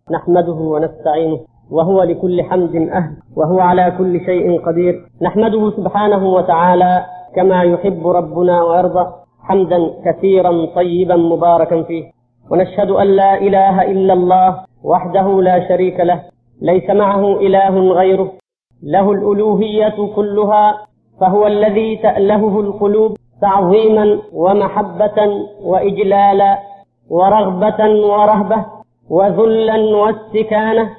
نحمده ونستعينه وهو لكل حمد أهل وهو على كل شيء قدير. نحمده سبحانه وتعالى كما يحب ربنا ويرضى حمدا كثيرا طيبا مباركا فيه، ونشهد أن لا إله إلا الله وحده لا شريك له، ليس معه إله غيره، له الألوهية كلها، فهو الذي تألهه القلوب تعظيما ومحبة وإجلالا ورغبة ورهبة وذلا واستكانة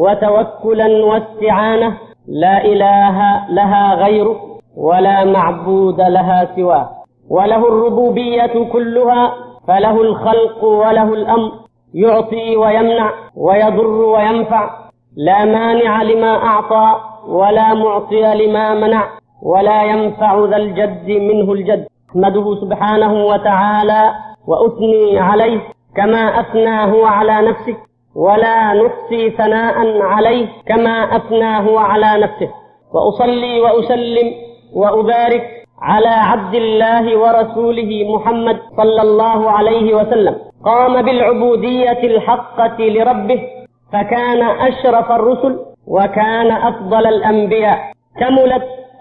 وتوكلا واستعانة، لا إله لها غيره ولا معبود لها سواه، وله الربوبية كلها، فله الخلق وله الأمر، يعطي ويمنع ويضر وينفع، لا مانع لما أعطى ولا معطي لما منع، ولا ينفع ذا الجد منه الجد. أحمده سبحانه وتعالى وأثني عليه كما أثنى هو على نفسه، ولا نحصي ثناء عليه كما أثنى هو على نفسه، وأصلي وأسلم وأبارك على عبد الله ورسوله محمد صلى الله عليه وسلم، قام بالعبودية الحقة لربه فكان أشرف الرسل وكان أفضل الأنبياء، كملت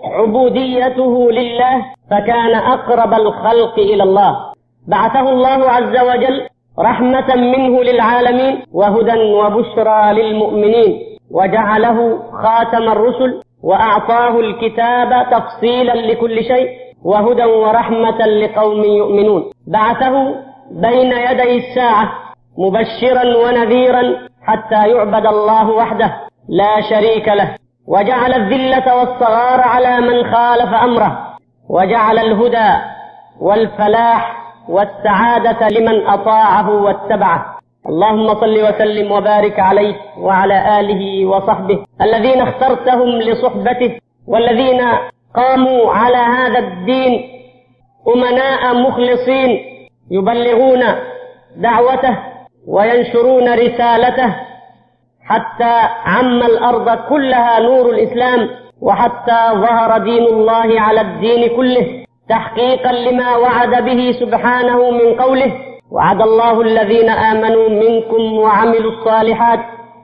عبوديته لله فكان أقرب الخلق إلى الله، بعثه الله عز وجل رحمة منه للعالمين وهدى وبشرى للمؤمنين، وجعله خاتم الرسل وأعطاه الكتاب تفصيلا لكل شيء وهدى ورحمة لقوم يؤمنون، بعثه بين يدي الساعة مبشرا ونذيرا حتى يعبد الله وحده لا شريك له، وجعل الذلة والصغار على من خالف أمره، وجعل الهدى والفلاح والسعادة لمن أطاعه واتبعه. اللهم صل وسلم وبارك عليه وعلى آله وصحبه الذين اخترتهم لصحبته، والذين قاموا على هذا الدين أمناء مخلصين يبلغون دعوته وينشرون رسالته حتى عم الأرض كلها نور الإسلام، وحتى ظهر دين الله على الدين كله تحقيقا لما وعد به سبحانه من قوله: وعد الله الذين آمنوا منكم وعملوا الصالحات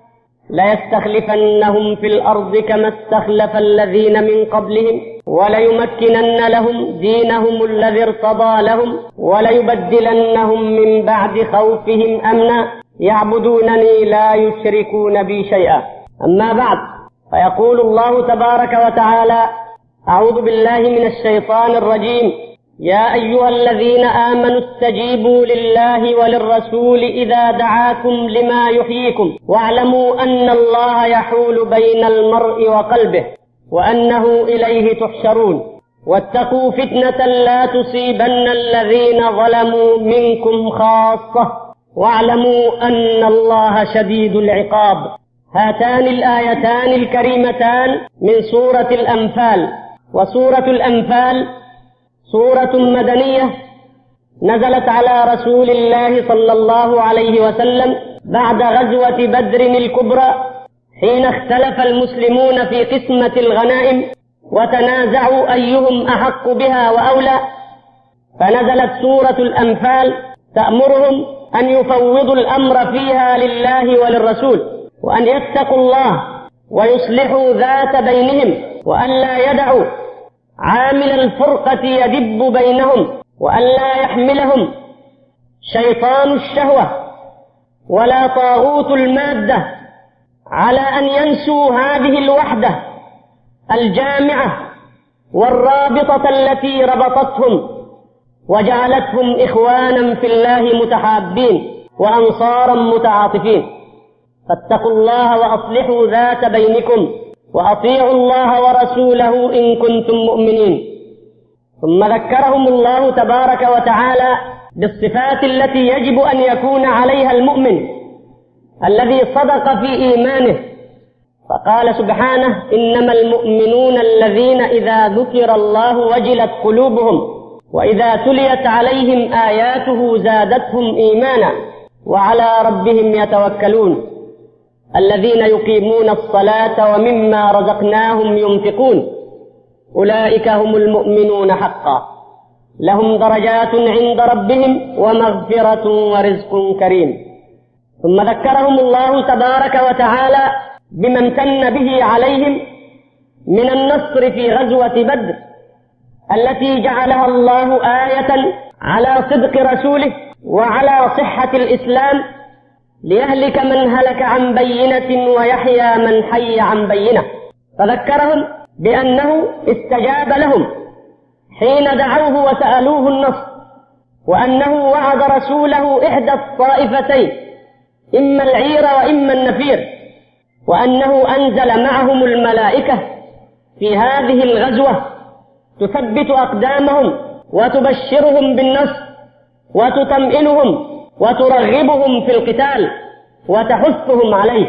ليستخلفنهم في الأرض كما استخلف الذين من قبلهم وليمكنن لهم دينهم الذي ارتضى لهم وليبدلنهم من بعد خوفهم أمنا يعبدونني لا يشركون بي شيئا. أما بعد، فيقول الله تبارك وتعالى: أعوذ بالله من الشيطان الرجيم: يا أيها الذين آمنوا استجيبوا لله وللرسول إذا دعاكم لما يحييكم واعلموا أن الله يحول بين المرء وقلبه وأنه إليه تحشرون واتقوا فتنة لا تصيبن الذين ظلموا منكم خاصة واعلموا أن الله شديد العقاب. هاتان الآيتان الكريمتان من سورة الأنفال، وسورة الأنفال سورة مدنية نزلت على رسول الله صلى الله عليه وسلم بعد غزوة بدر الكبرى، حين اختلف المسلمون في قسمة الغنائم وتنازعوا أيهم أحق بها وأولى، فنزلت سورة الأنفال تأمرهم أن يفوضوا الأمر فيها لله وللرسول، وأن يتقوا الله ويصلحوا ذات بينهم، وأن لا يدعوا عامل الفرقة يدب بينهم، وأن لا يحملهم شيطان الشهوة ولا طاغوت المادة على أن ينسوا هذه الوحدة الجامعة والرابطة التي ربطتهم وجعلتهم إخوانا في الله متحابين وأنصارا متعاطفين. فاتقوا الله وأصلحوا ذات بينكم وأطيعوا الله ورسوله إن كنتم مؤمنين. ثم ذكرهم الله تبارك وتعالى بالصفات التي يجب أن يكون عليها المؤمن الذي صدق في إيمانه، فقال سبحانه: إنما المؤمنون الذين إذا ذكر الله وجلت قلوبهم وإذا تليت عليهم آياته زادتهم إيمانا وعلى ربهم يتوكلون الذين يقيمون الصلاة ومما رزقناهم ينفقون أولئك هم المؤمنون حقا لهم درجات عند ربهم ومغفرة ورزق كريم. ثم ذكرهم الله تبارك وتعالى بما امتن به عليهم من النصر في غزوة بدر التي جعلها الله آية على صدق رسوله وعلى صحة الإسلام، ليهلك من هلك عن بينة ويحيى من حي عن بينة. فذكرهم بأنه استجاب لهم حين دعوه وسألوه النصر، وأنه وعد رسوله إحدى الطائفتين، إما العير وإما النفير، وأنه أنزل معهم الملائكة في هذه الغزوة تثبت أقدامهم وتبشرهم بالنصر وتطمئنهم وترغبهم في القتال وتحثهم عليه،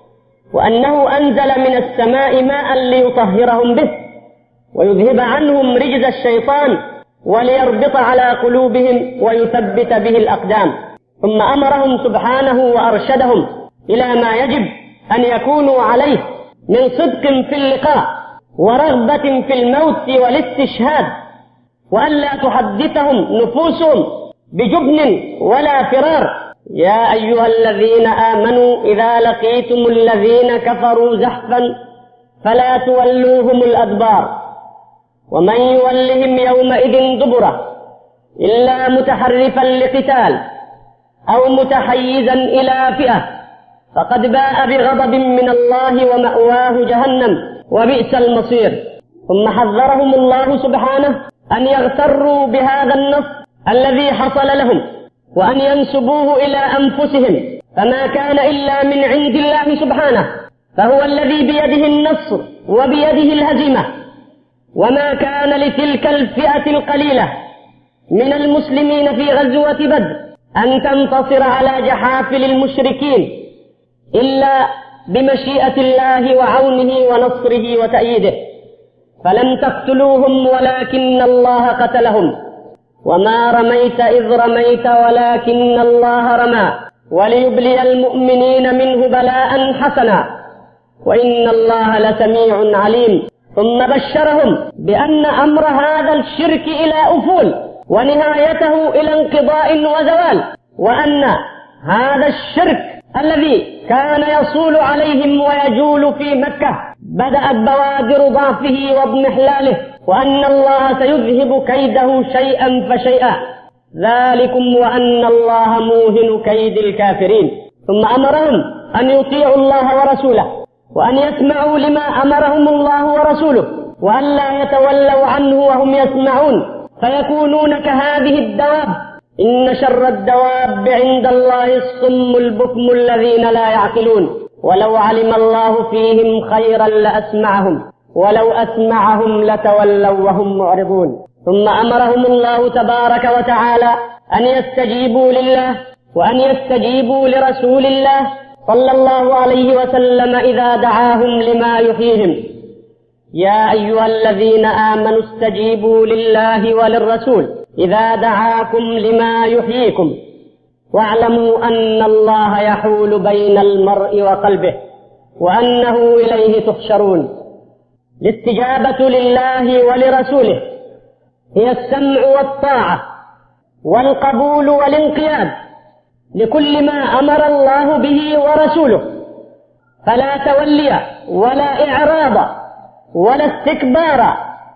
وأنه أنزل من السماء ماء ليطهرهم به ويذهب عنهم رجز الشيطان وليربط على قلوبهم ويثبت به الأقدام. ثم أمرهم سبحانه وأرشدهم إلى ما يجب أن يكونوا عليه من صدق في اللقاء ورغبة في الموت والاستشهاد، وألا تحدثهم نفوسهم بجبن ولا فرار. يا أيها الذين آمنوا إذا لقيتم الذين كفروا زحفا فلا تولوهم الأدبار، ومن يولهم يومئذ دبره إلا متحرفا لقتال أو متحيزا إلى فئة فقد باء بغضب من الله ومأواه جهنم وبئس المصير. ثم حذرهم الله سبحانه أن يغتروا بهذا النص الذي حصل لهم وأن ينسبوه إلى أنفسهم، فما كان إلا من عند الله سبحانه، فهو الذي بيده النصر وبيده الهزيمة. وما كان لتلك الفئة القليلة من المسلمين في غزوة بدر أن تنتصر على جحافل المشركين إلا بمشيئة الله وعونه ونصره وتأييده، فلم تقتلوهم ولكن الله قتلهم، وما رميت إذ رميت ولكن الله رمى، وليبلي المؤمنين منه بلاء حسنا، وإن الله لسميع عليم. ثم بشرهم بأن أمر هذا الشرك إلى أفول ونهايته إلى انقضاء وزوال، وأن هذا الشرك الذي كان يصول عليهم ويجول في مكة بدأت بوادر ضعفه واضمحلاله، وأن الله سيذهب كيده شيئا فشيئا، ذلكم وأن الله موهن كيد الكافرين. ثم أمرهم أن يطيعوا الله ورسوله وأن يسمعوا لما أمرهم الله ورسوله، وأن لا يتولوا عنه وهم يسمعون فيكونون كهذه الدواب. إن شر الدواب عند الله الصم البكم الذين لا يعقلون، ولو علم الله فيهم خيرا لأسمعهم ولو أسمعهم لتولوا وهم معرضون. ثم أمرهم الله تبارك وتعالى أن يستجيبوا لله وأن يستجيبوا لرسول الله صلى الله عليه وسلم إذا دعاهم لما يحييهم. يا أيها الذين آمنوا استجيبوا لله وللرسول إذا دعاكم لما يحييكم واعلموا أن الله يحول بين المرء وقلبه وأنه إليه تحشرون. الاستجابة لله ولرسوله هي السمع والطاعة والقبول والانقياد لكل ما أمر الله به ورسوله، فلا تولي ولا إعراض ولا استكبار،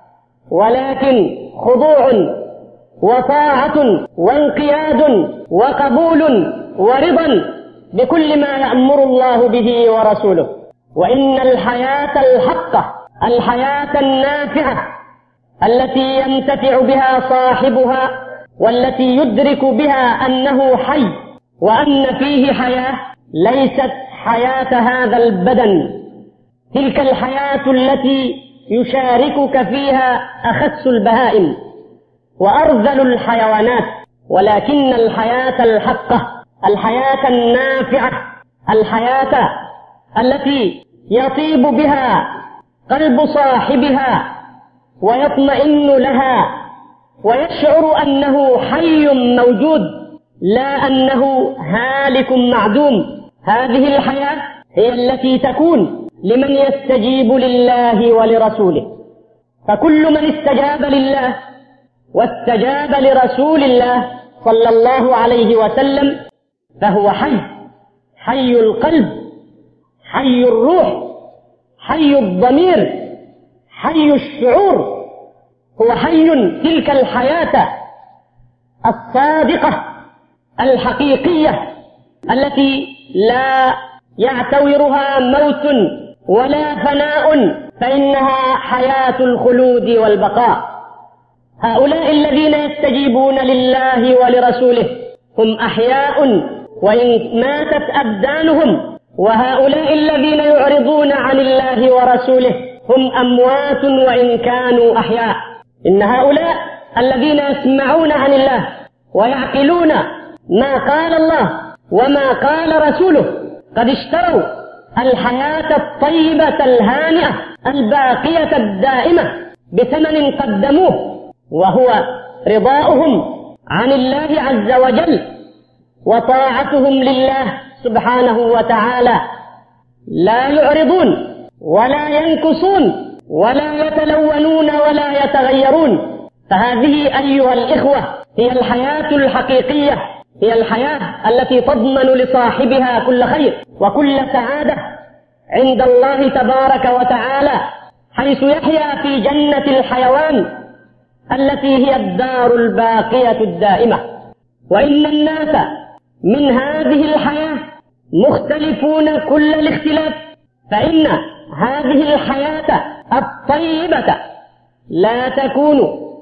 ولكن خضوع وطاعة وانقياد وقبول ورضا بكل ما يأمر الله به ورسوله. وإن الحياة الحقة، الحياة النافعة التي ينتفع بها صاحبها والتي يدرك بها أنه حي وأن فيه حياة، ليست حياة هذا البدن، تلك الحياة التي يشاركك فيها أخس البهائم وأرذل الحيوانات، ولكن الحياة الحقة، الحياة النافعة، الحياة التي يطيب بها قلب صاحبها ويطمئن لها ويشعر أنه حي موجود لا أنه هالك معدوم. هذه الحياة هي التي تكون لمن يستجيب لله ولرسوله. فكل من استجاب لله واستجاب لرسول الله صلى الله عليه وسلم فهو حي، حي القلب، حي الروح، حي الضمير، حي الشعور، هو حي تلك الحياة الصادقة الحقيقية التي لا يعتورها موت ولا فناء، فإنها حياة الخلود والبقاء. هؤلاء الذين يستجيبون لله ولرسوله هم أحياء وإن ماتت أبدانهم، وهؤلاء الذين يعرضون عن الله ورسوله هم أموات وإن كانوا أحياء. إن هؤلاء الذين يسمعون عن الله ويعقلون ما قال الله وما قال رسوله قد اشتروا الحياة الطيبة الهانئة الباقية الدائمة بثمن قدموه، وهو رضاؤهم عن الله عز وجل وطاعتهم لله سبحانه وتعالى. لا يعرضون ولا ينكصون ولا يتلونون ولا يتغيرون. فهذه أيها الإخوة هي الحياة الحقيقية، هي الحياة التي تضمن لصاحبها كل خير وكل سعادة عند الله تبارك وتعالى، حيث يحيا في جنة الحيوان التي هي الدار الباقية الدائمة. وإن الناس من هذه الحياة مختلفون كل الاختلاف، فإن هذه الحياة الطيبة لا تكون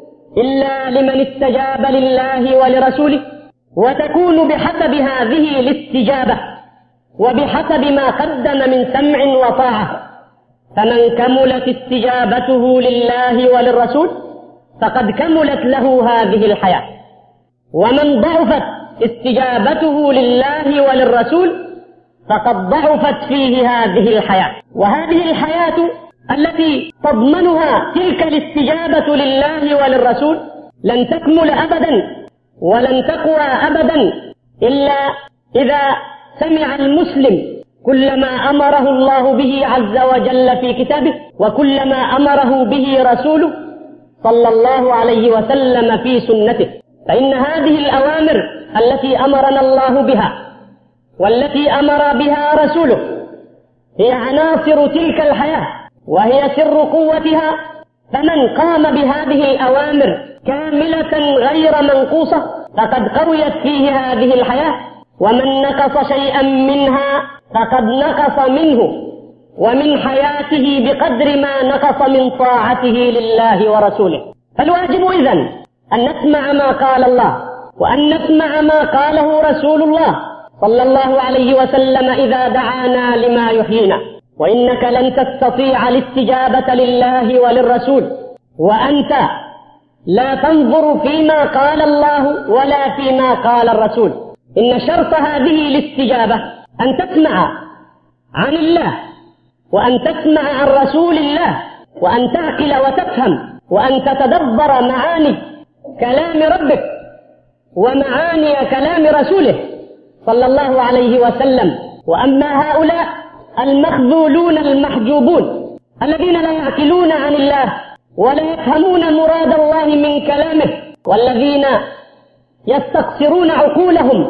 إلا لمن استجاب لله ولرسوله، وتكون بحسب هذه الاستجابة وبحسب ما قدم من سمع وطاعة. فمن كملت استجابته لله وللرسول فقد كملت له هذه الحياة، ومن ضعفت استجابته لله وللرسول فقد ضعفت فيه هذه الحياة. وهذه الحياة التي تضمنها تلك الاستجابة لله وللرسول لن تكمل أبدا ولن تقوى أبدا إلا إذا سمع المسلم كل ما أمره الله به عز وجل في كتابه وكل ما أمره به رسوله صلى الله عليه وسلم في سنته. فإن هذه الأوامر التي أمرنا الله بها والتي أمر بها رسوله هي عناصر تلك الحياة وهي سر قوتها. فمن قام بهذه الأوامر كاملة غير منقوصة فقد قويت فيه هذه الحياة، ومن نقص شيئا منها فقد نقص منه ومن حياته بقدر ما نقص من طاعته لله ورسوله. فالواجب إذن أن نسمع ما قال الله وأن نسمع ما قاله رسول الله صلى الله عليه وسلم إذا دعانا لما يحيينا. وإنك لن تستطيع الاستجابة لله وللرسول وأنت لا تنظر فيما قال الله ولا فيما قال الرسول. إن شرط هذه الاستجابة أن تسمع عن الله وأن تسمع عن رسول الله وأن تعقل وتفهم وأن تتدبر معاني كلام ربك ومعاني كلام رسوله صلى الله عليه وسلم. وأما هؤلاء المخذولون المحجوبون الذين لا يعقلون عن الله ولا يفهمون مراد الله من كلامه، والذين يستقصرون عقولهم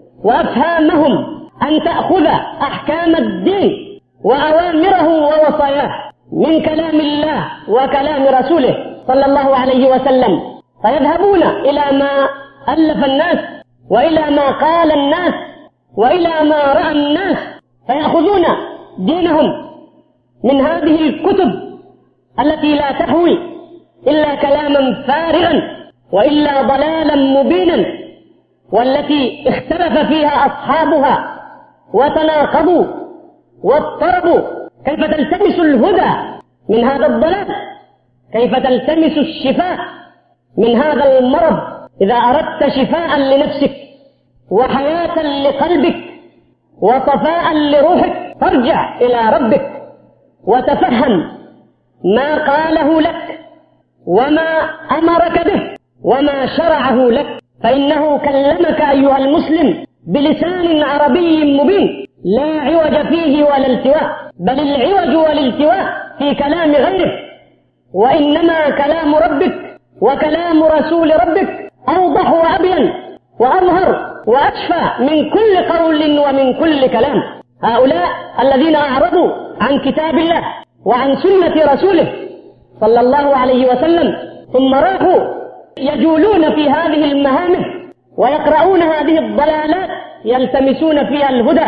وأفهامهم أن تأخذ أحكام الدين وأوامره ووصاياه من كلام الله وكلام رسوله صلى الله عليه وسلم، فيذهبون إلى ما ألف الناس وإلى ما قال الناس وإلى ما رأى الناس، فيأخذون دينهم من هذه الكتب التي لا تحوي إلا كلاما فارغا وإلا ضلالا مبينا، والتي اختلف فيها أصحابها وتناقضوا واضطربوا. كيف تلتمس الهدى من هذا الضلال؟ كيف تلتمس الشفاء من هذا المرض؟ إذا أردت شفاء لنفسك وحياة لقلبك وصفاء لروحك فارجع إلى ربك وتفهم ما قاله لك وما أمرك به وما شرعه لك، فإنه كلمك أيها المسلم بلسان عربي مبين لا عوج فيه ولا التواء، بل العوج والالتواء في كلام غيره، وإنما كلام ربك وكلام رسول ربك أوضح وأبين وأظهر وأشفى من كل قول ومن كل كلام. هؤلاء الذين أعرضوا عن كتاب الله وعن سنة رسوله صلى الله عليه وسلم ثم راحوا يجولون في هذه المهامه ويقرؤون هذه الضلالات يلتمسون فيها الهدى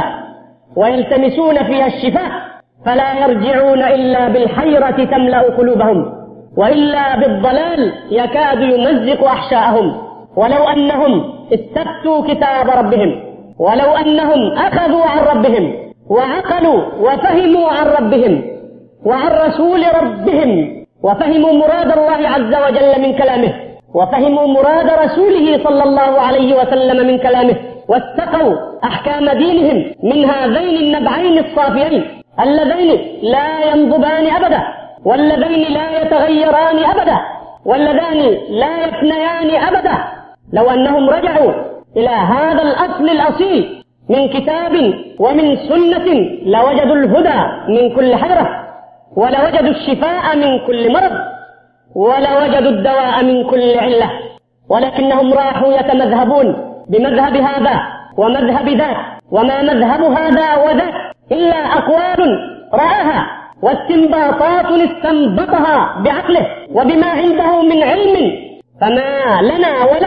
ويلتمسون فيها الشفاء، فلا يرجعون إلا بالحيرة تملأ قلوبهم، وإلا بالضلال يكاد يمزق أحشاءهم. ولو أنهم استفتوا كتاب ربهم، ولو أنهم أخذوا عن ربهم وعقلوا وفهموا عن ربهم وعن رسول ربهم وفهموا مراد الله عز وجل من كلامه وفهموا مراد رسوله صلى الله عليه وسلم من كلامه واتقوا أحكام دينهم من هذين النبعين الصافيين اللذين لا ينضبان أبدا واللذين لا يتغيران أبدا واللذان لا يفنيان أبدا، لو أنهم رجعوا إلى هذا الأصل الأصيل من كتاب ومن سنة لوجدوا الهدى من كل حيرة، ولوجدوا الشفاء من كل مرض، ولوجدوا الدواء من كل علة. ولكنهم راحوا يتمذهبون بمذهب هذا ومذهب ذاك، وما مذهب هذا وذاك إلا أقوال رآها واستنباطات استنبطها بعقله وبما عنده من علم، فما لنا وله.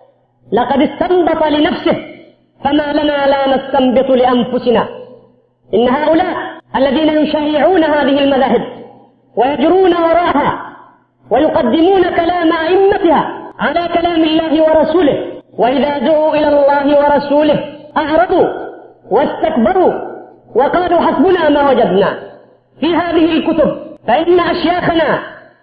لقد استنبط لنفسه، فما لنا لا نستنبط لأنفسنا. إن هؤلاء الذين يشيعون هذه المذاهب ويجرون وراءها ويقدمون كلام أئمتها على كلام الله ورسوله، وإذا دعوا إلى الله ورسوله أعرضوا واستكبروا وقالوا حسبنا ما وجدنا في هذه الكتب، فإن أشياخنا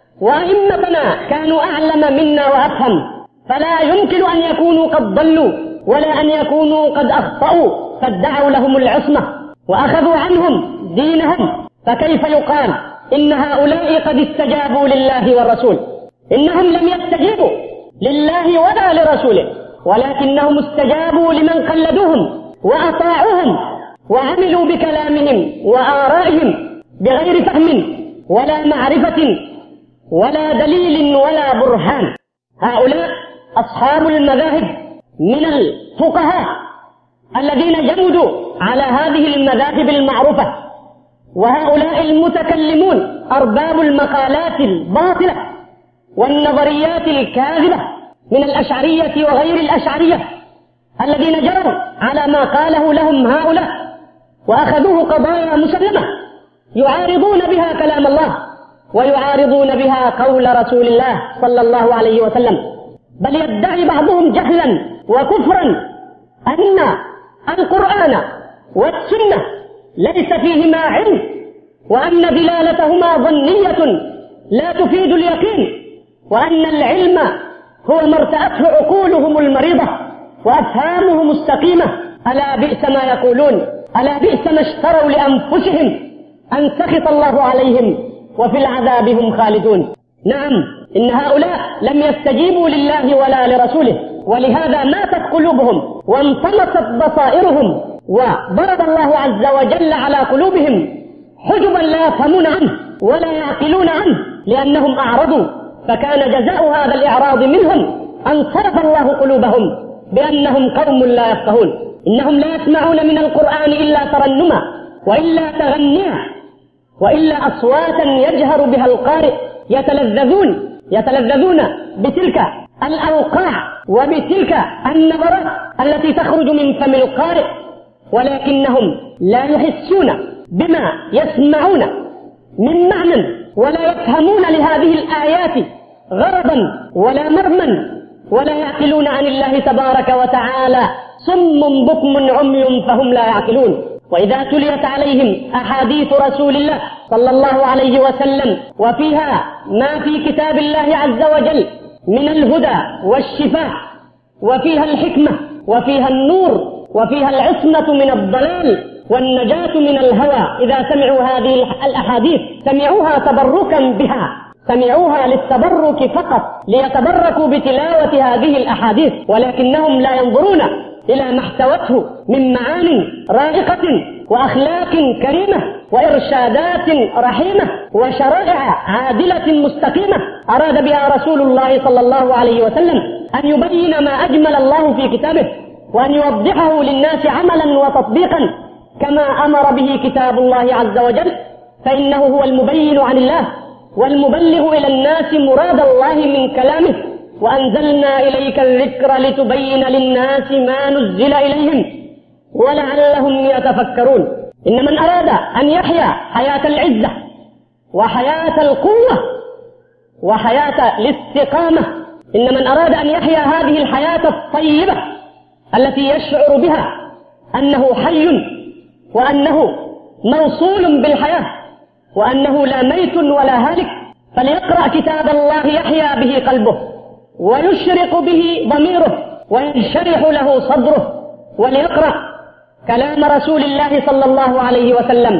وأئمتنا كانوا أعلم منا وأفهم، فلا يمكن أن يكونوا قد ضلوا ولا أن يكونوا قد أخطأوا، فادعوا لهم العصمة وأخذوا عنهم دينهم. فكيف يقال إن هؤلاء قد استجابوا لله والرسول؟ إنهم لم يستجيبوا لله ولا لرسوله، ولكنهم استجابوا لمن قلدوهم وأطاعوهم وعملوا بكلامهم وآرائهم بغير فهم ولا معرفة ولا دليل ولا برهان. هؤلاء أصحاب المذاهب من الفقهاء الذين جمدوا على هذه المذاهب المعروفة، وهؤلاء المتكلمون أرباب المقالات الباطلة والنظريات الكاذبة من الأشعرية وغير الأشعرية الذين جروا على ما قاله لهم هؤلاء وأخذوه قضايا مسلمة يعارضون بها كلام الله ويعارضون بها قول رسول الله صلى الله عليه وسلم. بل يدعي بعضهم جهلا وكفرا أن القرآن والسنة ليس فيهما علم، وأن دلالتهما ظنية لا تفيد اليقين، وأن العلم هو ما ارتأته عقولهم المريضة وأفهامهم السقيمة. ألا بئس ما يقولون، ألا بئس ما اشتروا لأنفسهم أن سخط الله عليهم وفي العذاب هم خالدون. نعم، إن هؤلاء لم يستجيبوا لله ولا لرسوله، ولهذا ماتت قلوبهم وانطمست بصائرهم، وضرب الله عز وجل على قلوبهم حجبا لا يفهمون عنه ولا يعقلون عنه، لأنهم أعرضوا. فكان جزاء هذا الإعراض منهم أن صرف الله قلوبهم بأنهم قوم لا يفقهون. إنهم لا يسمعون من القرآن إلا ترنما وإلا تغنيا وإلا أصواتا يجهر بها القارئ، يتلذذون بتلك الأوقاع وبتلك النبرات التي تخرج من فم القارئ، ولكنهم لا يحسون بما يسمعون من معنى ولا يفهمون لهذه الآيات غرضا ولا مرما ولا يعقلون عن الله تبارك وتعالى. صم بكم عمي فهم لا يعقلون. وإذا تليت عليهم أحاديث رسول الله صلى الله عليه وسلم وفيها ما في كتاب الله عز وجل من الهدى والشفاء، وفيها الحكمة وفيها النور وفيها العصمة من الضلال والنجاة من الهوى، إذا سمعوا هذه الأحاديث سمعوها تبركا بها، سمعوها للتبرك فقط ليتبركوا بتلاوة هذه الأحاديث، ولكنهم لا ينظرون إلى ما احتوته من معان رائقة وأخلاق كريمة وإرشادات رحيمة وشرائع عادلة مستقيمة أراد بها رسول الله صلى الله عليه وسلم أن يبين ما أجمل الله في كتابه وأن يوضحه للناس عملا وتطبيقا كما أمر به كتاب الله عز وجل، فإنه هو المبين عن الله والمبلغ إلى الناس مراد الله من كلامه. وأنزلنا إليك الذكر لتبين للناس ما نزل إليهم ولعلهم يتفكرون. إن من أراد أن يحيا حياة العزة وحياة القوة وحياة الاستقامة، إن من أراد أن يحيا هذه الحياة الطيبة التي يشعر بها أنه حي وأنه موصول بالحياة وأنه لا ميت ولا هالك، فليقرأ كتاب الله يحيا به قلبه ويشرق به ضميره وينشرح له صدره، وليقرأ كلام رسول الله صلى الله عليه وسلم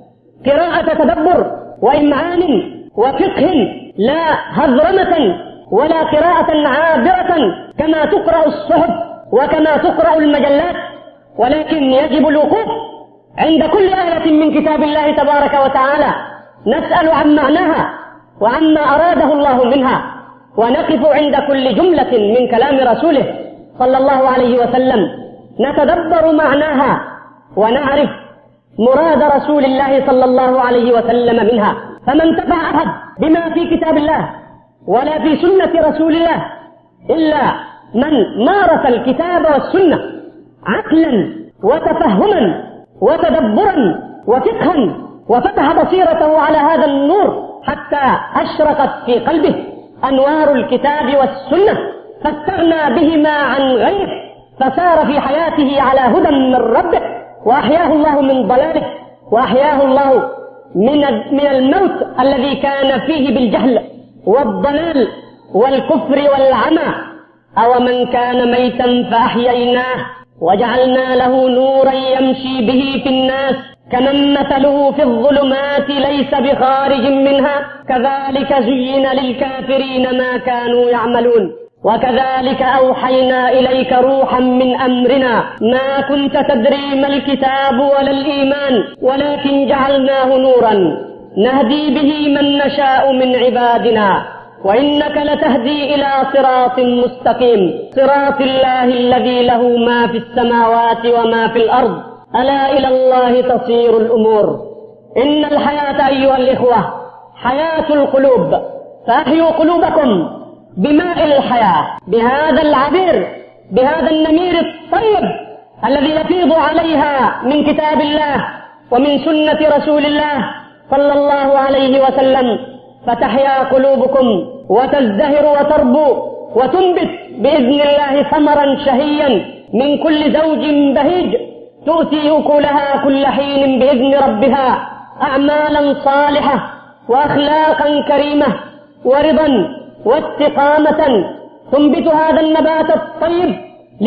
قراءة تدبر وإمعان وفقه، لا هذرمة ولا قراءة عابرة كما تقرأ الصحف وكما تقرأ المجلات، ولكن يجب الوقوف عند كل آية من كتاب الله تبارك وتعالى نسأل عن معناها وعما أراده الله منها، ونقف عند كل جملة من كلام رسوله صلى الله عليه وسلم نتدبر معناها ونعرف مراد رسول الله صلى الله عليه وسلم منها. فما انتفع أحد بما في كتاب الله ولا في سنة رسول الله إلا من مارس الكتاب والسنة عقلا وتفهما وتدبرا وفقها، وفتح بصيرته على هذا النور حتى أشرقت في قلبه أنوار الكتاب والسنة، فاستغنى بهما عن غيره، فسار في حياته على هدى من ربه، وأحياه الله من ضلاله، وأحياه الله من الموت الذي كان فيه بالجهل والضلال والكفر والعمى. أو من كان ميتا فأحييناه وجعلنا له نورا يمشي به في الناس كمن مثله في الظلمات ليس بخارج منها كذلك زين للكافرين ما كانوا يعملون. وكذلك أوحينا إليك روحا من أمرنا ما كنت تدري ما الكتاب ولا الإيمان ولكن جعلناه نورا نهدي به من نشاء من عبادنا وإنك لتهدي إلى صراط مستقيم صراط الله الذي له ما في السماوات وما في الأرض ألا إلى الله تصير الأمور. إن الحياة أيها الإخوة حياة القلوب، فأحيوا قلوبكم بماء الحياة، بهذا العبير، بهذا النمير الطيب الذي يفيض عليها من كتاب الله ومن سنة رسول الله صلى الله عليه وسلم، فتحيا قلوبكم وتزدهر وتربو وتنبت بإذن الله ثمرا شهيا من كل زوج بهيج تؤتي أكلها كل حين بإذن ربها أعمالا صالحة وأخلاقا كريمة ورضا واستقامة. تنبت هذا النبات الطيب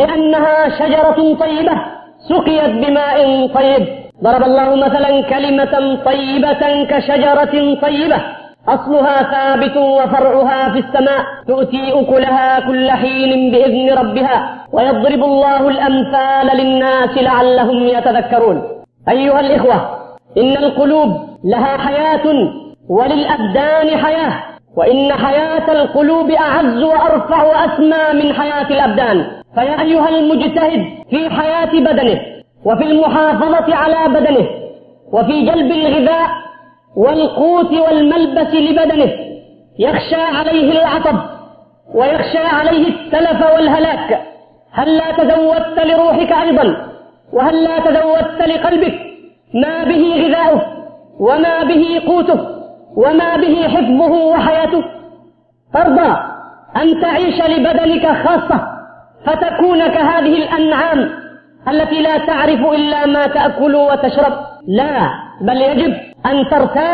لأنها شجرة طيبة سقيت بماء طيب. ضرب الله مثلا كلمة طيبة كشجرة طيبة أصلها ثابت وفرعها في السماء تؤتي أكلها كل حين بإذن ربها ويضرب الله الأمثال للناس لعلهم يتذكرون. أيها الإخوة، إن القلوب لها حياة وللأبدان حياة، وإن حياة القلوب أعز وأرفع وأسمى من حياة الأبدان. فيا أيها المجتهد في حياة بدنه وفي المحافظة على بدنه وفي جلب الغذاء والقوت والملبس لبدنه، يخشى عليه العطب ويخشى عليه التلف والهلاك، هل لا تزودت لروحك أيضا؟ وهل لا تزودت لقلبك ما به غذاؤه وما به قوته وما به حفظه وحياته؟ ترضى أن تعيش لبدنك خاصة فتكون كهذه الأنعام التي لا تعرف إلا ما تأكل وتشرب؟ لا، بل يجب أن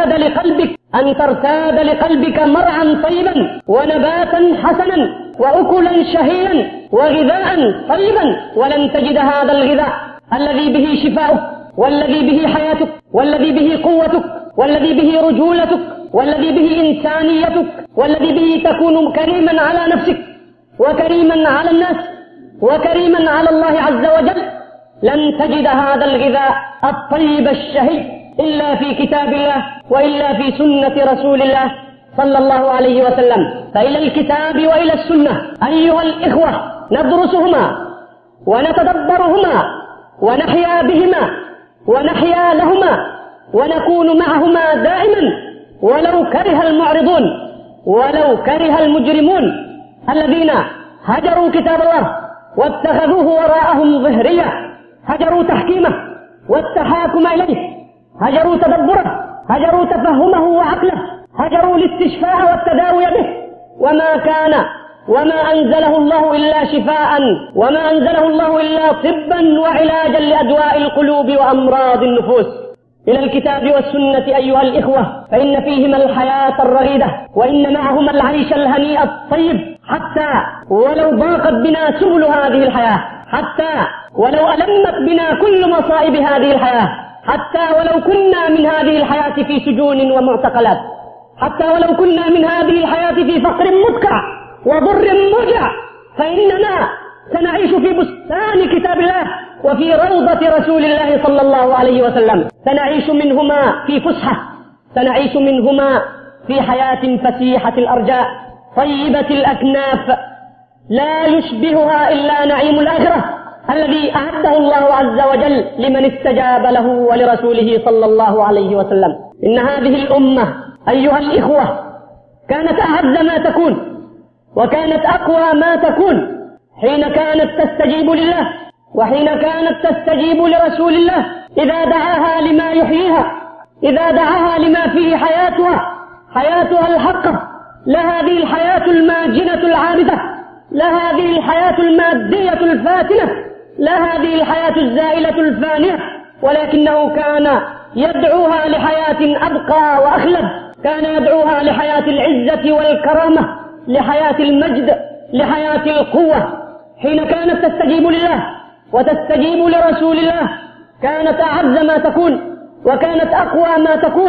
ترتاد لقلبك مرعا طيبا ونباتا حسنا وأكلا شهيا وغذاء طيبا، ولن تجد هذا الغذاء الذي به شفاؤك والذي به حياتك والذي به قوتك والذي به رجولتك والذي به إنسانيتك والذي به تكون كريما على نفسك وكريما على الناس وكريما على الله عز وجل. لن تجد هذا الغذاء الطيب الشهي إلا في كتاب الله وإلا في سنة رسول الله صلى الله عليه وسلم. فإلى الكتاب وإلى السنة أيها الإخوة ندرسهما ونتدبرهما ونحيا بهما ونحيا لهما ونكون معهما دائما ولو كره المعرضون ولو كره المجرمون الذين هجروا كتاب الله واتخذوه وراءهم ظهريا، هجروا تحكيمه والتحاكم إليه، هجروا تدبره، هجروا تفهمه وعقله، هجروا الاستشفاء والتداوي به، وما أنزله الله إلا شفاء، وما أنزله الله إلا طبا وعلاجا لأدواء القلوب وأمراض النفوس. إلى الكتاب والسنة أيها الإخوة، فإن فيهما الحياة الرغيدة، وإن معهما العيش الهنيء الطيب، حتى ولو ضاقت بنا سبل هذه الحياة، حتى ولو ألمت بنا كل مصائب هذه الحياة، حتى ولو كنا من هذه الحياة في سجون ومعتقلات، حتى ولو كنا من هذه الحياة في فقر مدقع وضر موجع، فإننا سنعيش في بستان كتاب الله وفي روضة رسول الله صلى الله عليه وسلم، سنعيش منهما في فسحة، سنعيش منهما في حياة فسيحة الأرجاء طيبة الأكناف لا يشبهها إلا نعيم الآخرة الذي أعده الله عز وجل لمن استجاب له ولرسوله صلى الله عليه وسلم. إن هذه الأمة أيها الإخوة كانت أعز ما تكون وكانت أقوى ما تكون حين كانت تستجيب لله، وحين كانت تستجيب لرسول الله إذا دعاها لما يحييها، إذا دعاها لما فيه حياتها الحقة، لا هذه الحياة الماجنة العارضة، لا هذه الحياة المادية الفاتنة، لا هذه الحياة الزائلة الفانية، ولكنه كان يدعوها لحياة أبقى وأخلد، كان يدعوها لحياة العزة والكرامة، لحياة المجد، لحياة القوة. حين كانت تستجيب لله وتستجيب لرسول الله كانت أعز ما تكون وكانت أقوى ما تكون.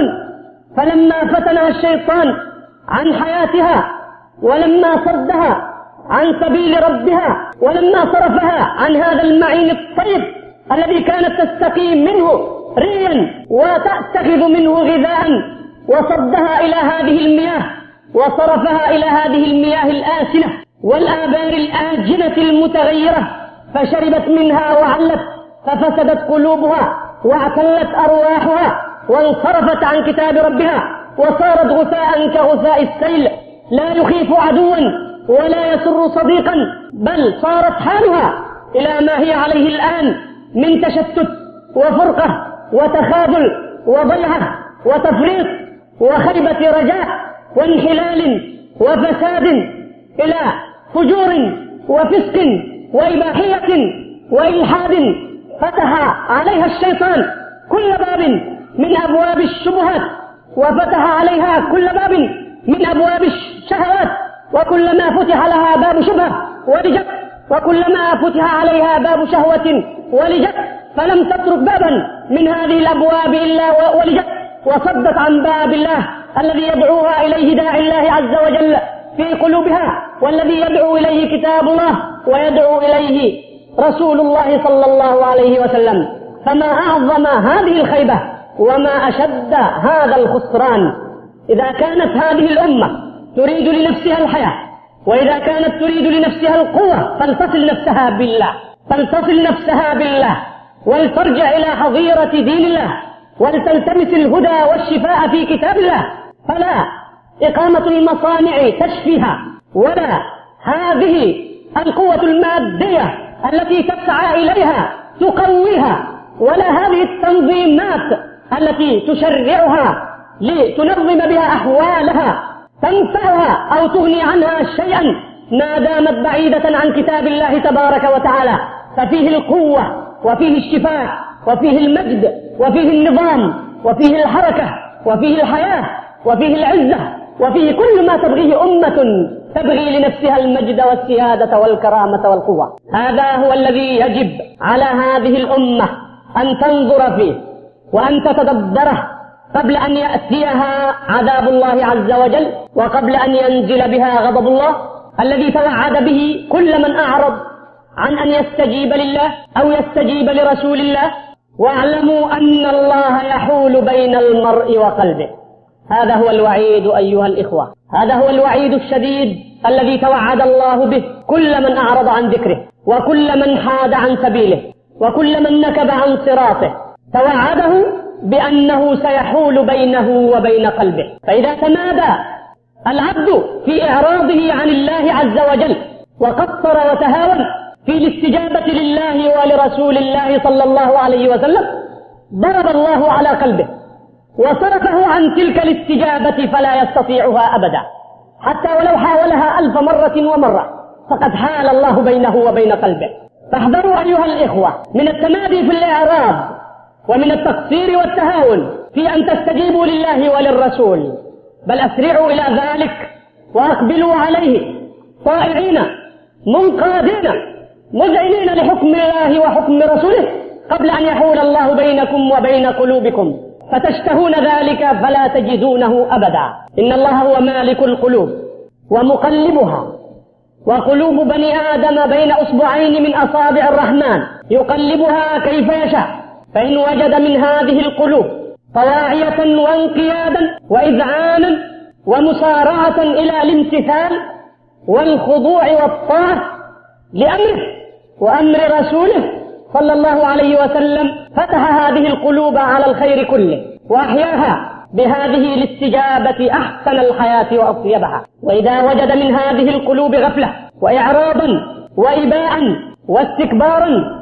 فلما فتنها الشيطان عن حياتها، ولما صدها عن سبيل ربها، ولما صرفها عن هذا المعين الطيب الذي كانت تستقي منه ريا وتأتخذ منه غذاء، وصدها إلى هذه المياه وصرفها إلى هذه المياه الآسنة والآبار الآجنة المتغيرة، فشربت منها وعلت، ففسدت قلوبها واعتلت أرواحها وانصرفت عن كتاب ربها، وصارت غثاء كغثاء السيل، لا يخيف عدوا ولا يسر صديقا، بل صارت حالها إلى ما هي عليه الآن من تشتت وفرقة وتخاذل وضيعة وتفريط وخيبة رجاء وانحلال وفساد، إلى فجور وفسق وإباحية وإلحاد. فتح عليها الشيطان كل باب من أبواب الشبهات، وفتح عليها كل باب من أبواب الشهوات، وكلما فتح لها باب شبهة ولجت، وكلما فتح عليها باب شهوة ولجت، فلم تترك بابا من هذه الأبواب إلا ولجت وصدت عن باب الله الذي يدعوها إليه داعي الله عز وجل في قلوبها، والذي يدعو إليه كتاب الله ويدعو إليه رسول الله صلى الله عليه وسلم. فما أعظم هذه الخيبة وما أشد هذا الخسران إذا كانت هذه الأمة تريد لنفسها الحياة، وإذا كانت تريد لنفسها القوة، فلتصل نفسها بالله، فلتصل نفسها بالله، ولترجع إلى حظيرة دين الله، ولتلتمس الهدى والشفاء في كتاب الله. فلا إقامة المصانع تشفيها، ولا هذه القوة المادية التي تسعى إليها تقويها، ولا هذه التنظيمات التي تشرعها لتنظم بها أحوالها تنفعها أو تغني عنها شيئا ما دامت بعيدة عن كتاب الله تبارك وتعالى. ففيه القوة وفيه الشفاء وفيه المجد وفيه النظام وفيه الحركة وفيه الحياة وفيه العزة وفيه كل ما تبغيه أمة تبغي لنفسها المجد والسيادة والكرامة والقوة. هذا هو الذي يجب على هذه الأمة أن تنظر فيه وأن تتدبره قبل أن يأتيها عذاب الله عز وجل، وقبل أن ينزل بها غضب الله الذي توعد به كل من أعرض عن أن يستجيب لله أو يستجيب لرسول الله. واعلموا أن الله يحول بين المرء وقلبه، هذا هو الوعيد أيها الإخوة، هذا هو الوعيد الشديد الذي توعد الله به كل من أعرض عن ذكره، وكل من حاد عن سبيله، وكل من نكب عن صراطه. توعده بأنه سيحول بينه وبين قلبه. فإذا تمادى العبد في إعراضه عن الله عز وجل وقصر وتهاون في الاستجابة لله ولرسول الله صلى الله عليه وسلم، ضرب الله على قلبه وصرفه عن تلك الاستجابة فلا يستطيعها أبدا، حتى ولو حاولها 1000 مرة ومرة فقد حال الله بينه وبين قلبه. فاحذروا أيها الإخوة من التمادي في الإعراض ومن التقصير والتهاون في أن تستجيبوا لله وللرسول، بل أسرعوا إلى ذلك وأقبلوا عليه طائعين منقادين مذعنين لحكم الله وحكم رسوله قبل أن يحول الله بينكم وبين قلوبكم فتشتهون ذلك فلا تجدونه أبدا. إن الله هو مالك القلوب ومقلبها، وقلوب بني آدم بين أصبعين من أصابع الرحمن يقلبها كيف يشاء. فإن وجد من هذه القلوب طواعية وانقيادا وإذعانا ومسارعة إلى الامتثال والخضوع والطاعة لأمره وأمر رسوله صلى الله عليه وسلم، فتح هذه القلوب على الخير كله وأحياها بهذه الاستجابة أحسن الحياة وأطيبها. وإذا وجد من هذه القلوب غفلة وإعراضا وإباء واستكبارا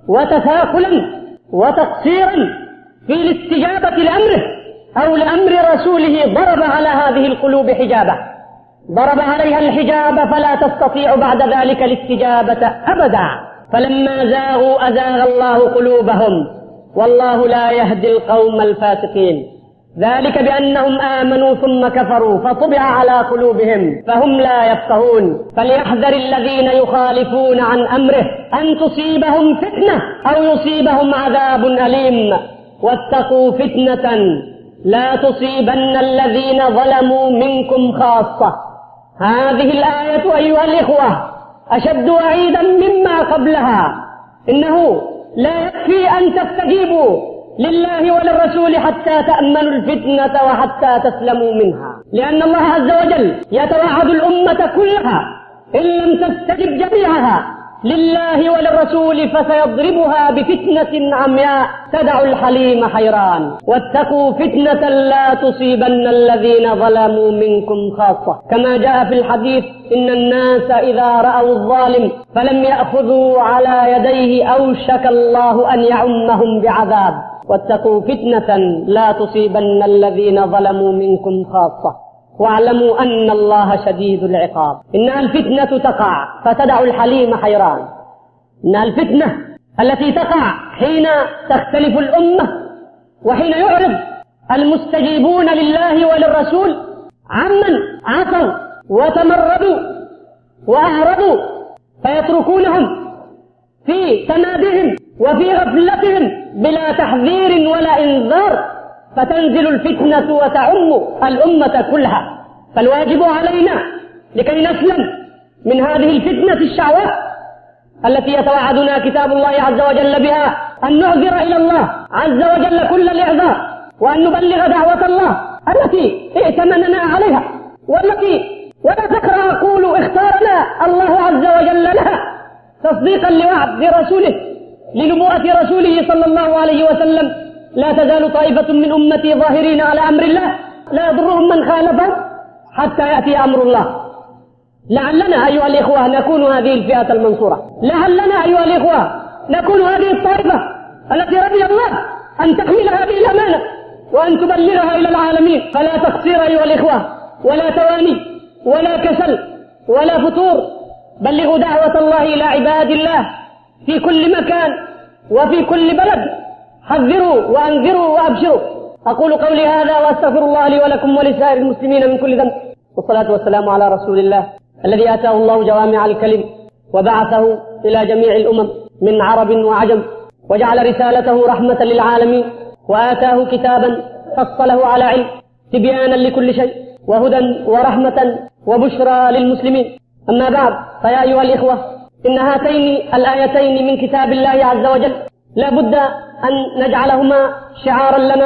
وتثاقلا وتقصيرا في الاستجابة لأمره أو لأمر رسوله، ضرب على هذه القلوب حجابه، ضرب عليها الحجاب فلا تستطيع بعد ذلك الاستجابة أبدا. فلما زاغوا أزاغ الله قلوبهم والله لا يهدي القوم الفاسقين. ذلك بأنهم آمنوا ثم كفروا فطبع على قلوبهم فهم لا يفقهون. فليحذر الذين يخالفون عن أمره أن تصيبهم فتنة أو يصيبهم عذاب أليم. واتقوا فتنة لا تصيبن الذين ظلموا منكم خاصة. هذه الآية أيها الإخوة أشد وعيدا مما قبلها. إنه لا يكفي أن تستجيبوا لله وللرسول حتى تأمنوا الفتنة وحتى تسلموا منها، لأن الله عز وجل يتوعد الأمة كلها إن لم تستجب جميعها لله وللرسول فسيضربها بفتنة عمياء تدع الحليم حيران. واتقوا فتنة لا تصيبن الذين ظلموا منكم خاصة، كما جاء في الحديث إن الناس إذا رأوا الظالم فلم يأخذوا على يديه أوشك الله أن يعمهم بعذاب. واتقوا فتنة لا تصيبن الذين ظلموا منكم خاصة واعلموا أن الله شديد العقاب. إنها الفتنة تقع فتدع الحليم حيران. إنها الفتنة التي تقع حين تختلف الأمة وحين يعرض المستجيبون لله وللرسول عمن عصوا وتمردوا وأعرضوا فيتركونهم في تمادهم وفي غفلتهم بلا تحذير ولا إنذار، فتنزل الفتنة وتعم الأمة كلها. فالواجب علينا لكي نسلم من هذه الفتنة الشعواء التي يتوعدنا كتاب الله عز وجل بها أن نعذر إلى الله عز وجل كل الإعذار، وأن نبلغ دعوة الله التي ائتمننا عليها، والتي ولا فخر أقول اختارنا الله عز وجل لها تصديقا لوعد رسوله لنبوءة رسوله صلى الله عليه وسلم. لا تزال طائفة من أمتي ظاهرين على أمر الله لا يضرهم من خالفه حتى يأتي أمر الله. لعلنا أيها الإخوة نكون هذه الفئة المنصورة، لعلنا أيها الإخوة نكون هذه الطائفة التي رضي الله أن تحمل هذه الأمانة وأن تبلغها إلى العالمين. فلا تقصير أيها الإخوة ولا تواني ولا كسل ولا فتور، بلغوا دعوة الله إلى عباد الله في كل مكان وفي كل بلد، حذروا وأنذروا وأبشروا. أقول قولي هذا وأستغفر الله لي ولكم ولسائر المسلمين من كل ذنب، والصلاة والسلام على رسول الله الذي آتاه الله جوامع الكلم وبعثه إلى جميع الأمم من عرب وعجم، وجعل رسالته رحمة للعالمين، وآتاه كتابا فصله على علم تبيانا لكل شيء وهدى ورحمة وبشرى للمسلمين. أما بعد، فيا أيها الإخوة، إن هاتين الآيتين من كتاب الله عز وجل لا بد أن نجعلهما شعارا لنا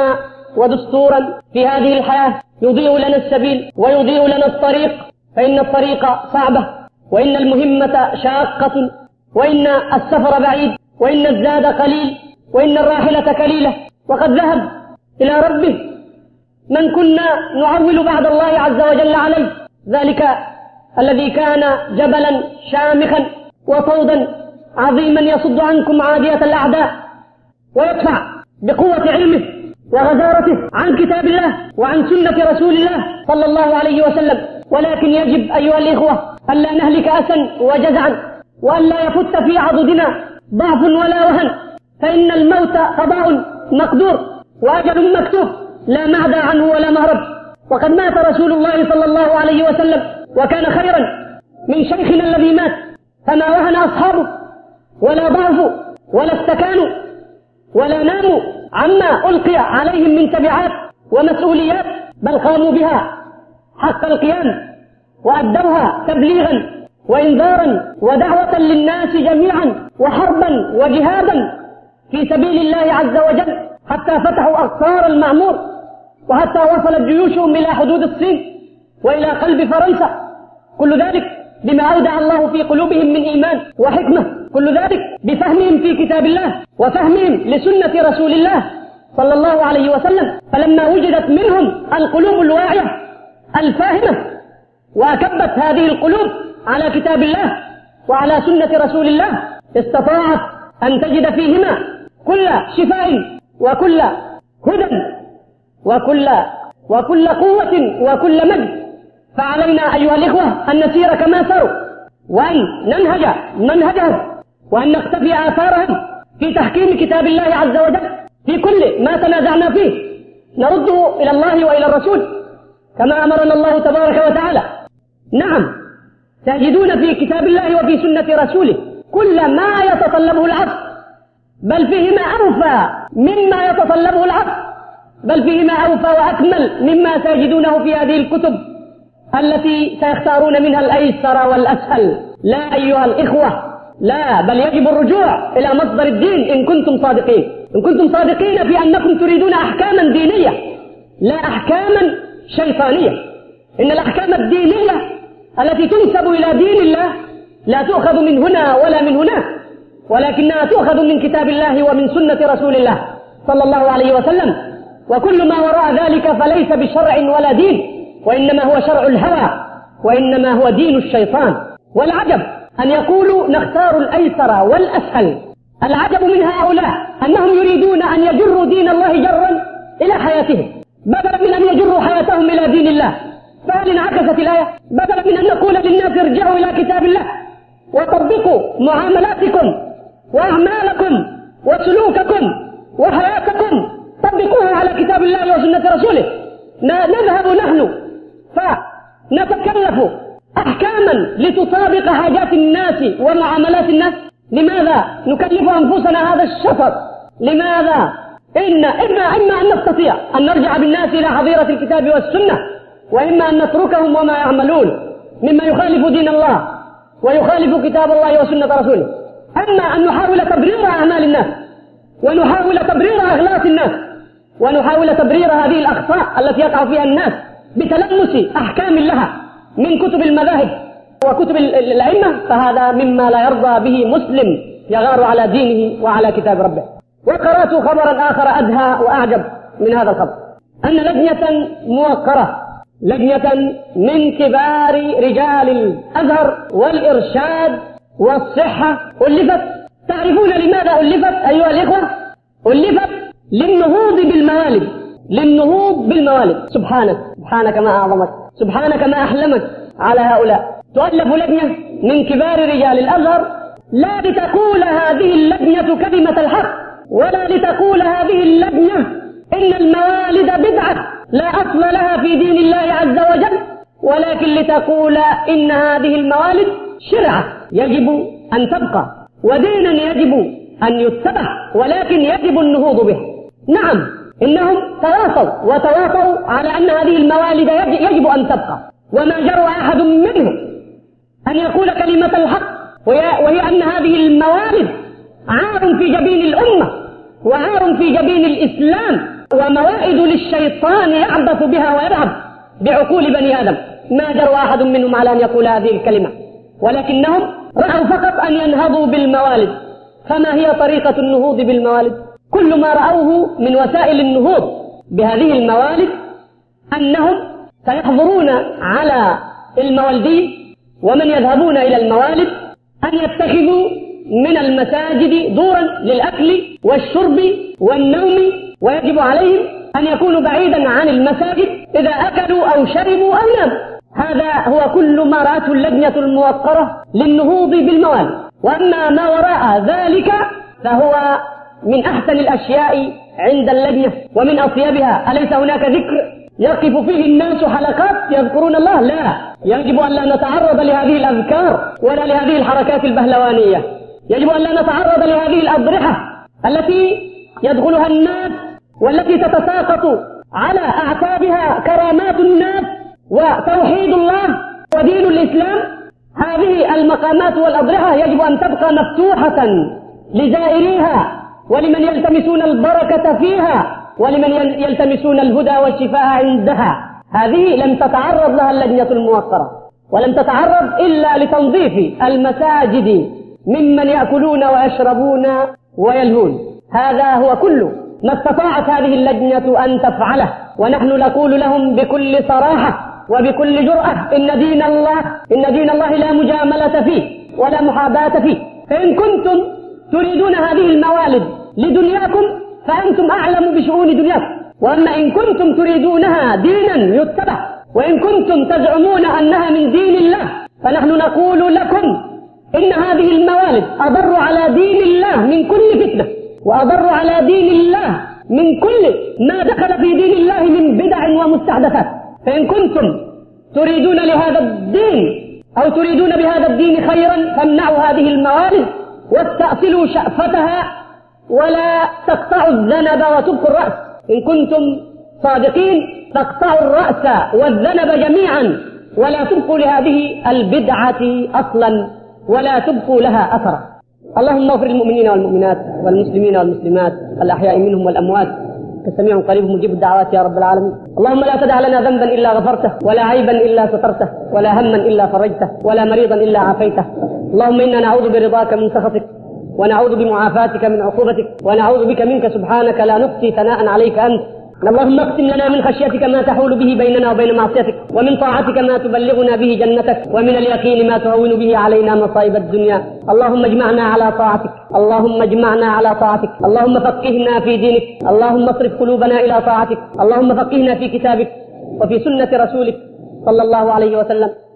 ودستورا في هذه الحياة يضيء لنا السبيل ويضيء لنا الطريق، فإن الطريق صعبة، وإن المهمة شاقة، وإن السفر بعيد، وإن الزاد قليل، وإن الراحلة كليلة، وقد ذهب إلى ربه من كنا نعول بعد الله عز وجل عليه، ذلك الذي كان جبلا شامخا وطودا عظيما يصد عنكم عادية الأعداء ويدفع بقوة علمه وغزارته عن كتاب الله وعن سنة رسول الله صلى الله عليه وسلم. ولكن يجب أيها الإخوة ألا نهلك أسا وجزعا، وألا يفت في عضدنا ضعف ولا وهن، فإن الموت قضاء مقدور وأجل مكتوب لا معدى عنه ولا مهرب. وقد مات رسول الله صلى الله عليه وسلم وكان خيرا من شيخنا الذي مات، فما وهن أصحابه ولا ضعفوا ولا استكانوا ولا ناموا عما ألقي عليهم من تبعات ومسؤوليات، بل قاموا بها حق القيام وأدوها تبليغا وإنذارا ودعوة للناس جميعا وحربا وجهادا في سبيل الله عز وجل، حتى فتحوا أقطار المعمور، وحتى وصلت جيوشهم إلى حدود الصين وإلى قلب فرنسا. كل ذلك بما أودع الله في قلوبهم من إيمان وحكمة، كل ذلك بفهمهم في كتاب الله وفهمهم لسنة رسول الله صلى الله عليه وسلم. فلما وجدت منهم القلوب الواعية الفاهمة وأكبت هذه القلوب على كتاب الله وعلى سنة رسول الله، استطاعت أن تجد فيهما كل شفاء وكل هدى وكل قوة وكل مجد. فعلينا أيها الإخوة أن نسير كما سروا، وأن ننهج منهجهم، وأن نقتفي آثارهم في تحكيم كتاب الله عز وجل في كل ما تنازعنا فيه، نرده إلى الله وإلى الرسول كما أمرنا الله تبارك وتعالى. نعم، تجدون في كتاب الله وفي سنة رسوله كل ما يتطلبه العبد، بل فيهما أوفى مما يتطلبه العبد، بل فيهما أوفى وأكمل مما تجدونه في هذه الكتب التي سيختارون منها الأيسر والأسهل. لا أيها الإخوة، لا، بل يجب الرجوع إلى مصدر الدين إن كنتم صادقين، إن كنتم صادقين في أنكم تريدون أحكاما دينية لا أحكاما شيطانية. إن الأحكام الدينية التي تنسب إلى دين الله لا تؤخذ من هنا ولا من هناك، ولكنها تؤخذ من كتاب الله ومن سنة رسول الله صلى الله عليه وسلم، وكل ما وراء ذلك فليس بشرع ولا دين، وإنما هو شرع الهوى، وإنما هو دين الشيطان. والعجب أن يقولوا نختار الأيسر والأسهل. العجب من هؤلاء أنهم يريدون أن يجروا دين الله جرا إلى حياتهم بدلا من أن يجروا حياتهم إلى دين الله. فهل انعكست الآية؟ بدلا من أن نقول للناس ارجعوا إلى كتاب الله وطبقوا معاملاتكم وأعمالكم وسلوككم وحياتكم، طبقوها على كتاب الله وسنة رسوله، نذهب نحن فنتكلف أحكاما لتطابق حاجات الناس ومعاملات الناس. لماذا نكلف أنفسنا هذا الشفط؟ لماذا؟ إما أن نستطيع أن نرجع بالناس إلى حظيرة الكتاب والسنة، وإما أن نتركهم وما يعملون مما يخالف دين الله ويخالف كتاب الله وسنة رسوله. أما أن نحاول تبرير أعمال الناس، ونحاول تبرير أغلاط الناس، ونحاول تبرير هذه الأخطاء التي يقع فيها الناس بتلمس أحكام لها من كتب المذاهب وكتب الأئمة، فهذا مما لا يرضى به مسلم يغار على دينه وعلى كتاب ربه. وقرأت خبرا آخر أدهى وأعجب من هذا الخبر، أن لجنة موقرة، لجنة من كبار رجال الأزهر والإرشاد والصحة ألفت. تعرفون لماذا ألفت أيها الإخوة؟ ألفت للنهوض بالموالد، للنهوض بالموالد. سبحانك ما أعظمك، سبحانك ما أحلمك على هؤلاء. تؤلف لجنة من كبار رجال الأزهر لا لتقول هذه اللجنة كلمة الحق، ولا لتقول هذه اللجنة إن الموالد بدعة لا أصل لها في دين الله عز وجل، ولكن لتقول إن هذه الموالد شرعة يجب أن تبقى، ودينا يجب أن يتبع، ولكن يجب النهوض به. نعم، إنهم تواصوا على أن هذه الموالد يجب أن تبقى، وما جرى أحد منهم أن يقول كلمة الحق، وهي أن هذه الموالد عار في جبين الأمة وعار في جبين الإسلام، وموائد للشيطان يعبث بها ويلعب بعقول بني آدم. ما جرى أحد منهم على أن يقول هذه الكلمة، ولكنهم رأوا فقط أن ينهضوا بالموالد. فما هي طريقة النهوض بالموالد؟ كل ما رأوه من وسائل النهوض بهذه الموالد أنهم سيحضرون على الموالدين ومن يذهبون إلى الموالد أن يتخذوا من المساجد دورا للأكل والشرب والنوم، ويجب عليهم أن يكونوا بعيدا عن المساجد إذا أكلوا أو شربوا أو ناموا. هذا هو كل ما رأته اللجنة الموقرة للنهوض بالموالد. وأما ما وراء ذلك فهو من أحسن الأشياء عند اللجنة ومن أطيبها. أليس هناك ذكر يقف فيه الناس حلقات يذكرون الله؟ لا، يجب أن لا نتعرض لهذه الأذكار ولا لهذه الحركات البهلوانية. يجب أن لا نتعرض لهذه الأضرحة التي يدخلها الناس والتي تتساقط على أعتابها كرامات الناس وتوحيد الله ودين الإسلام. هذه المقامات والأضرحة يجب أن تبقى مفتوحة لزائريها ولمن يلتمسون البركة فيها ولمن يلتمسون الهدى والشفاء عندها. هذه لم تتعرض لها اللجنة الموقرة، ولم تتعرض إلا لتنظيف المساجد ممن يأكلون ويشربون ويلهون. هذا هو كل ما استطاعت هذه اللجنة أن تفعله، ونحن نقول لهم بكل صراحة وبكل جرأة إن دين الله لا مجاملة فيه ولا محاباة فيه. فإن كنتم تريدون هذه الموالد لدنياكم فأنتم أعلم بشؤون دنياكم، وأما إن كنتم تريدونها دينا يتبع وإن كنتم تزعمون أنها من دين الله فنحن نقول لكم إن هذه الموالد أضر على دين الله من كل فتنة، وأضر على دين الله من كل ما دخل في دين الله من بدع ومستحدثات. فإن كنتم تريدون لهذا الدين أو تريدون بهذا الدين خيرا فامنعوا هذه الموالد واستأصلوا شأفتها ولا تقطعوا الذنب وتبقوا الرأس. إن كنتم صادقين فاقطعوا الرأس والذنب جميعا ولا تبقوا لهذه البدعة أصلا ولا تبقوا لها أثرا. اللهم اغفر للمؤمنين والمؤمنات والمسلمين والمسلمات الأحياء منهم والأموات، كسميع قريب مجيب الدعوات يا رب العالمين. اللهم لا تدع لنا ذنبا إلا غفرته ولا عيبا إلا سترته ولا هما إلا فرجته ولا مريضا إلا عافيته. اللهم إنا نعوذ برضاك من سخطك ونعوذ بمعافاتك من عقوبتك ونعوذ بك منك سبحانك لا نحصي ثناء عليك أنت. اللهم اقسم لنا من خشيتك ما تحول به بيننا وبين معصيتك، ومن طاعتك ما تبلغنا به جنتك، ومن اليقين ما تهون به علينا مصائب الدنيا. اللهم اجمعنا على طاعتك، اللهم اجمعنا على طاعتك، اللهم فقهنا في دينك، اللهم اصرف قلوبنا إلى طاعتك، اللهم فقهنا في كتابك وفي سنة رسولك صلى الله عليه وسلم.